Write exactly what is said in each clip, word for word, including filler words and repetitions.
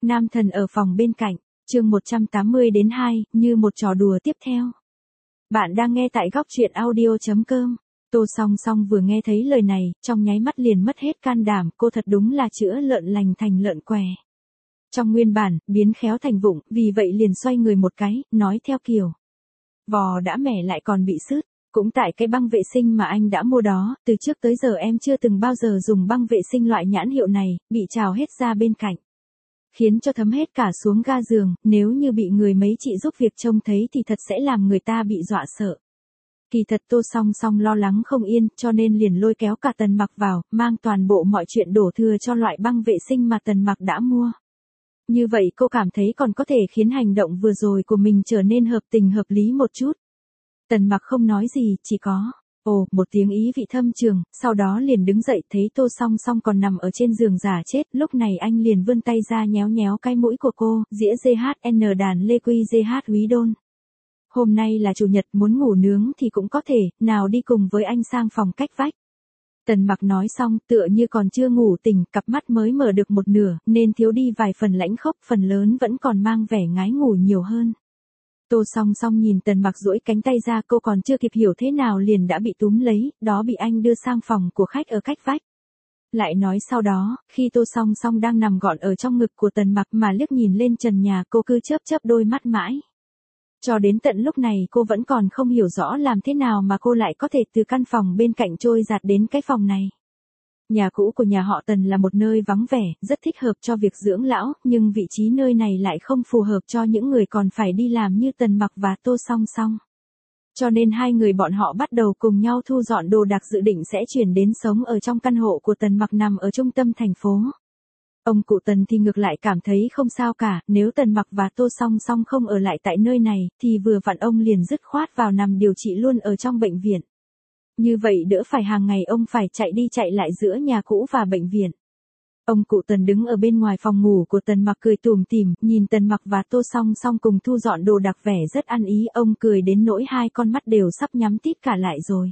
Nam thần ở phòng bên cạnh, chương một trăm tám mươi đến hai, như một trò đùa tiếp theo. Bạn đang nghe tại góc truyện audio chấm com. Tô Song Song vừa nghe thấy lời này, trong nháy mắt liền mất hết can đảm, cô thật đúng là chữa lợn lành thành lợn què. Trong nguyên bản, biến khéo thành vụng, vì vậy liền xoay người một cái, nói theo kiểu. Vò đã mẻ lại còn bị sứt, cũng tại cái băng vệ sinh mà anh đã mua đó, từ trước tới giờ em chưa từng bao giờ dùng băng vệ sinh loại nhãn hiệu này, bị trào hết ra bên cạnh. Khiến cho thấm hết cả xuống ga giường, nếu như bị người mấy chị giúp việc trông thấy thì thật sẽ làm người ta bị dọa sợ. Kỳ thật Tô Song Song lo lắng không yên, cho nên liền lôi kéo cả Tần Mặc vào, mang toàn bộ mọi chuyện đổ thừa cho loại băng vệ sinh mà Tần Mặc đã mua. Như vậy cô cảm thấy còn có thể khiến hành động vừa rồi của mình trở nên hợp tình hợp lý một chút. Tần Mặc không nói gì, chỉ có, ồ, một tiếng ý vị thâm trường, sau đó liền đứng dậy thấy Tô Song Song còn nằm ở trên giường giả chết, lúc này anh liền vươn tay ra nhéo nhéo cái mũi của cô, dĩa giê hát en đàn Lê Quy giê hát Úy Đôn. Hôm nay là chủ nhật, muốn ngủ nướng thì cũng có thể, nào đi cùng với anh sang phòng cách vách. Tần Mặc nói xong, tựa như còn chưa ngủ tỉnh, cặp mắt mới mở được một nửa, nên thiếu đi vài phần lãnh khốc, phần lớn vẫn còn mang vẻ ngái ngủ nhiều hơn. Tô Song Song nhìn Tần Mặc duỗi cánh tay ra, cô còn chưa kịp hiểu thế nào liền đã bị túm lấy, đó bị anh đưa sang phòng của khách ở cách vách. Lại nói sau đó, khi Tô Song Song đang nằm gọn ở trong ngực của Tần Mặc mà liếc nhìn lên trần nhà, cô cứ chớp chớp đôi mắt mãi. Cho đến tận lúc này cô vẫn còn không hiểu rõ làm thế nào mà cô lại có thể từ căn phòng bên cạnh trôi dạt đến cái phòng này. Nhà cũ của nhà họ Tần là một nơi vắng vẻ, rất thích hợp cho việc dưỡng lão, nhưng vị trí nơi này lại không phù hợp cho những người còn phải đi làm như Tần Mặc và Tô Song Song. Cho nên hai người bọn họ bắt đầu cùng nhau thu dọn đồ đạc, dự định sẽ chuyển đến sống ở trong căn hộ của Tần Mặc nằm ở trung tâm thành phố. Ông cụ Tần thì ngược lại cảm thấy không sao cả, nếu Tần Mặc và Tô Song Song không ở lại tại nơi này, thì vừa vặn ông liền dứt khoát vào nằm điều trị luôn ở trong bệnh viện. Như vậy đỡ phải hàng ngày ông phải chạy đi chạy lại giữa nhà cũ và bệnh viện. Ông cụ Tần đứng ở bên ngoài phòng ngủ của Tần Mặc cười tủm tỉm, nhìn Tần Mặc và Tô Song Song cùng thu dọn đồ đạc vẻ rất ăn ý, ông cười đến nỗi hai con mắt đều sắp nhắm tít cả lại rồi.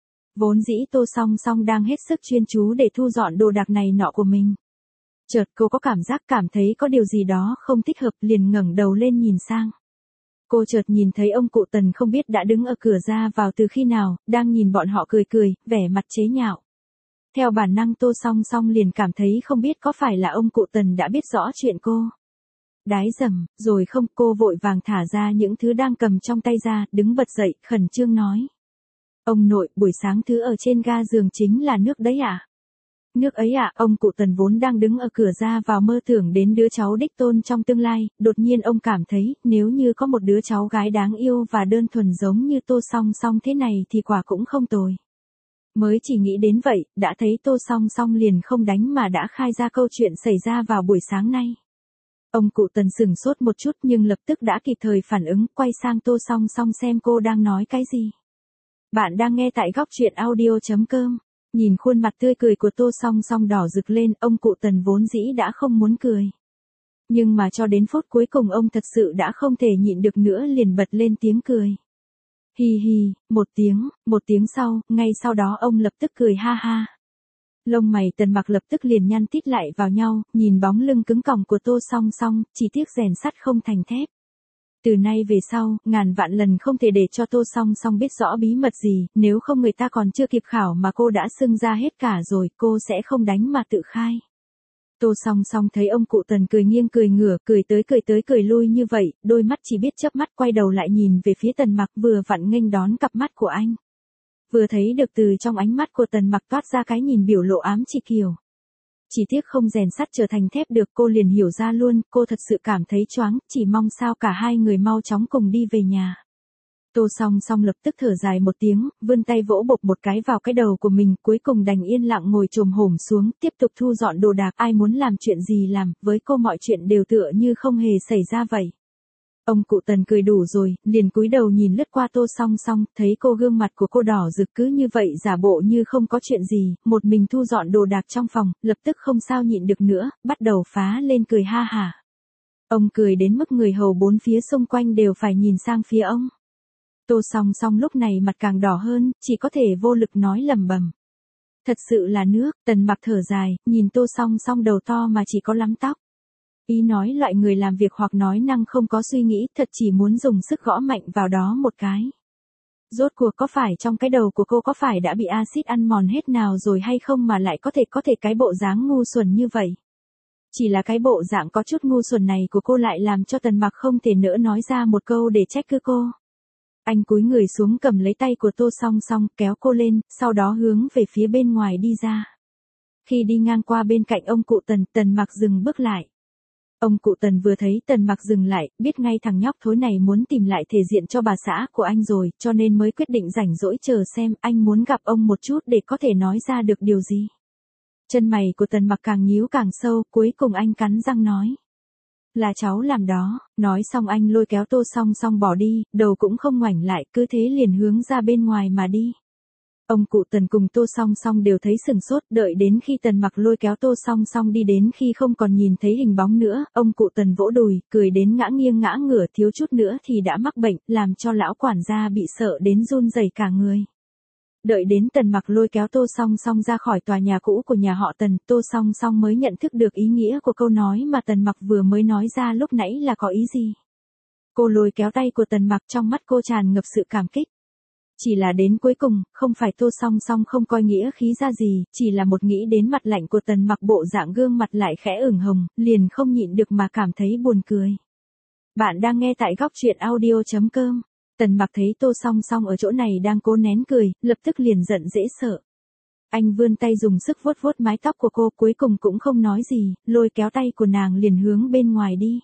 Vốn dĩ Tô Song Song đang hết sức chuyên chú để thu dọn đồ đạc này nọ của mình. Chợt cô có cảm giác cảm thấy có điều gì đó không thích hợp, liền ngẩng đầu lên nhìn sang. Cô chợt nhìn thấy ông cụ Tần không biết đã đứng ở cửa ra vào từ khi nào, đang nhìn bọn họ cười cười, vẻ mặt chế nhạo. Theo bản năng Tô Song Song liền cảm thấy không biết có phải là ông cụ Tần đã biết rõ chuyện cô. Đái dầm, rồi không, cô vội vàng thả ra những thứ đang cầm trong tay ra, đứng bật dậy, khẩn trương nói. Ông nội, buổi sáng thứ ở trên ga giường chính là nước đấy ạ? À? Nước ấy ạ, à, ông cụ Tần vốn đang đứng ở cửa ra vào mơ tưởng đến đứa cháu đích tôn trong tương lai, đột nhiên ông cảm thấy, nếu như có một đứa cháu gái đáng yêu và đơn thuần giống như Tô Song Song thế này thì quả cũng không tồi. Mới chỉ nghĩ đến vậy, đã thấy Tô Song Song liền không đánh mà đã khai ra câu chuyện xảy ra vào buổi sáng nay. Ông cụ Tần sửng sốt một chút nhưng lập tức đã kịp thời phản ứng, quay sang Tô Song Song xem cô đang nói cái gì. Bạn đang nghe tại góc truyện audio chấm com. Nhìn khuôn mặt tươi cười của Tô Song Song đỏ rực lên, ông cụ Tần vốn dĩ đã không muốn cười. Nhưng mà cho đến phút cuối cùng ông thật sự đã không thể nhịn được nữa, liền bật lên tiếng cười. Hi hi, một tiếng, một tiếng sau, ngay sau đó ông lập tức cười ha ha. Lông mày Tần Mặc lập tức liền nhăn tít lại vào nhau, nhìn bóng lưng cứng còng của Tô Song Song, chỉ tiếc rèn sắt không thành thép. Từ nay về sau, ngàn vạn lần không thể để cho Tô Song Song biết rõ bí mật gì, nếu không người ta còn chưa kịp khảo mà cô đã xưng ra hết cả rồi, cô sẽ không đánh mà tự khai. Tô Song Song thấy ông cụ Tần cười nghiêng cười ngửa, cười tới cười tới cười lui như vậy, đôi mắt chỉ biết chớp mắt, quay đầu lại nhìn về phía Tần Mặc, vừa vặn nghênh đón cặp mắt của anh. Vừa thấy được từ trong ánh mắt của Tần Mặc toát ra cái nhìn biểu lộ ám chỉ kiều. Chỉ tiếc không rèn sắt trở thành thép được, cô liền hiểu ra luôn, cô thật sự cảm thấy choáng, chỉ mong sao cả hai người mau chóng cùng đi về nhà. Tô Song Song lập tức thở dài một tiếng, vươn tay vỗ bộp một cái vào cái đầu của mình, cuối cùng đành yên lặng ngồi chồm hổm xuống, tiếp tục thu dọn đồ đạc, ai muốn làm chuyện gì làm, với cô mọi chuyện đều tựa như không hề xảy ra vậy. Ông cụ Tần cười đủ rồi, liền cúi đầu nhìn lướt qua Tô Song Song, thấy cô gương mặt của cô đỏ rực cứ như vậy giả bộ như không có chuyện gì, một mình thu dọn đồ đạc trong phòng, lập tức không sao nhịn được nữa, bắt đầu phá lên cười ha hả. Ông cười đến mức người hầu bốn phía xung quanh đều phải nhìn sang phía ông. Tô Song Song lúc này mặt càng đỏ hơn, chỉ có thể vô lực nói lẩm bẩm. Thật sự là nước, Tần Mặc thở dài, nhìn Tô Song Song đầu to mà chỉ có lắm tóc. Ý nói loại người làm việc hoặc nói năng không có suy nghĩ, thật chỉ muốn dùng sức gõ mạnh vào đó một cái. Rốt cuộc có phải trong cái đầu của cô có phải đã bị axit ăn mòn hết nào rồi hay không mà lại có thể có thể cái bộ dáng ngu xuẩn như vậy. Chỉ là cái bộ dạng có chút ngu xuẩn này của cô lại làm cho Tần Mặc không thể nỡ nói ra một câu để trách cứ cô. Anh cúi người xuống cầm lấy tay của Tô Song Song kéo cô lên, sau đó hướng về phía bên ngoài đi ra. Khi đi ngang qua bên cạnh ông cụ Tần, Tần Mặc dừng bước lại. Ông cụ Tần vừa thấy Tần Mặc dừng lại, biết ngay thằng nhóc thối này muốn tìm lại thể diện cho bà xã của anh rồi, cho nên mới quyết định rảnh rỗi chờ xem anh muốn gặp ông một chút để có thể nói ra được điều gì. Chân mày của Tần Mặc càng nhíu càng sâu, cuối cùng anh cắn răng nói. Là cháu làm đó, nói xong anh lôi kéo Tô Song Song bỏ đi, đầu cũng không ngoảnh lại, cứ thế liền hướng ra bên ngoài mà đi. Ông cụ Tần cùng Tô Song Song đều thấy sừng sốt, đợi đến khi Tần Mặc lôi kéo Tô Song Song đi đến khi không còn nhìn thấy hình bóng nữa, ông cụ Tần vỗ đùi, cười đến ngã nghiêng ngã ngửa, thiếu chút nữa thì đã mắc bệnh, làm cho lão quản gia bị sợ đến run rẩy cả người. Đợi đến Tần Mặc lôi kéo Tô Song Song ra khỏi tòa nhà cũ của nhà họ Tần, Tô Song Song mới nhận thức được ý nghĩa của câu nói mà Tần Mặc vừa mới nói ra lúc nãy là có ý gì. Cô lôi kéo tay của Tần Mặc, trong mắt cô tràn ngập sự cảm kích. Chỉ là đến cuối cùng, không phải Tô Song Song không coi nghĩa khí ra gì, chỉ là một nghĩ đến mặt lạnh của Tần Mặc, bộ dạng gương mặt lại khẽ ửng hồng, liền không nhịn được mà cảm thấy buồn cười. Bạn đang nghe tại góc truyện audio chấm com. Tần Mặc thấy Tô Song Song ở chỗ này đang cố nén cười, lập tức liền giận dễ sợ. Anh vươn tay dùng sức vuốt vuốt mái tóc của cô, cuối cùng cũng không nói gì, lôi kéo tay của nàng liền hướng bên ngoài đi.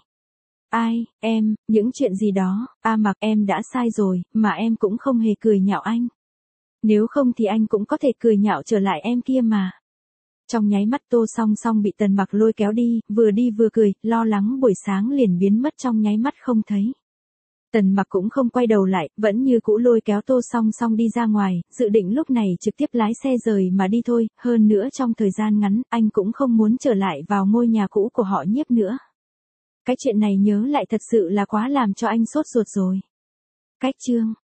Ai, em, những chuyện gì đó, a Mặc em đã sai rồi, mà em cũng không hề cười nhạo anh. Nếu không thì anh cũng có thể cười nhạo trở lại em kia mà. Trong nháy mắt Tô Song Song bị Tần Mặc lôi kéo đi, vừa đi vừa cười, lo lắng buổi sáng liền biến mất trong nháy mắt không thấy. Tần Mặc cũng không quay đầu lại, vẫn như cũ lôi kéo Tô Song Song đi ra ngoài, dự định lúc này trực tiếp lái xe rời mà đi thôi, hơn nữa trong thời gian ngắn, anh cũng không muốn trở lại vào ngôi nhà cũ của họ Nhiếp nữa. Cái chuyện này nhớ lại thật sự là quá làm cho anh sốt ruột rồi. Cách chương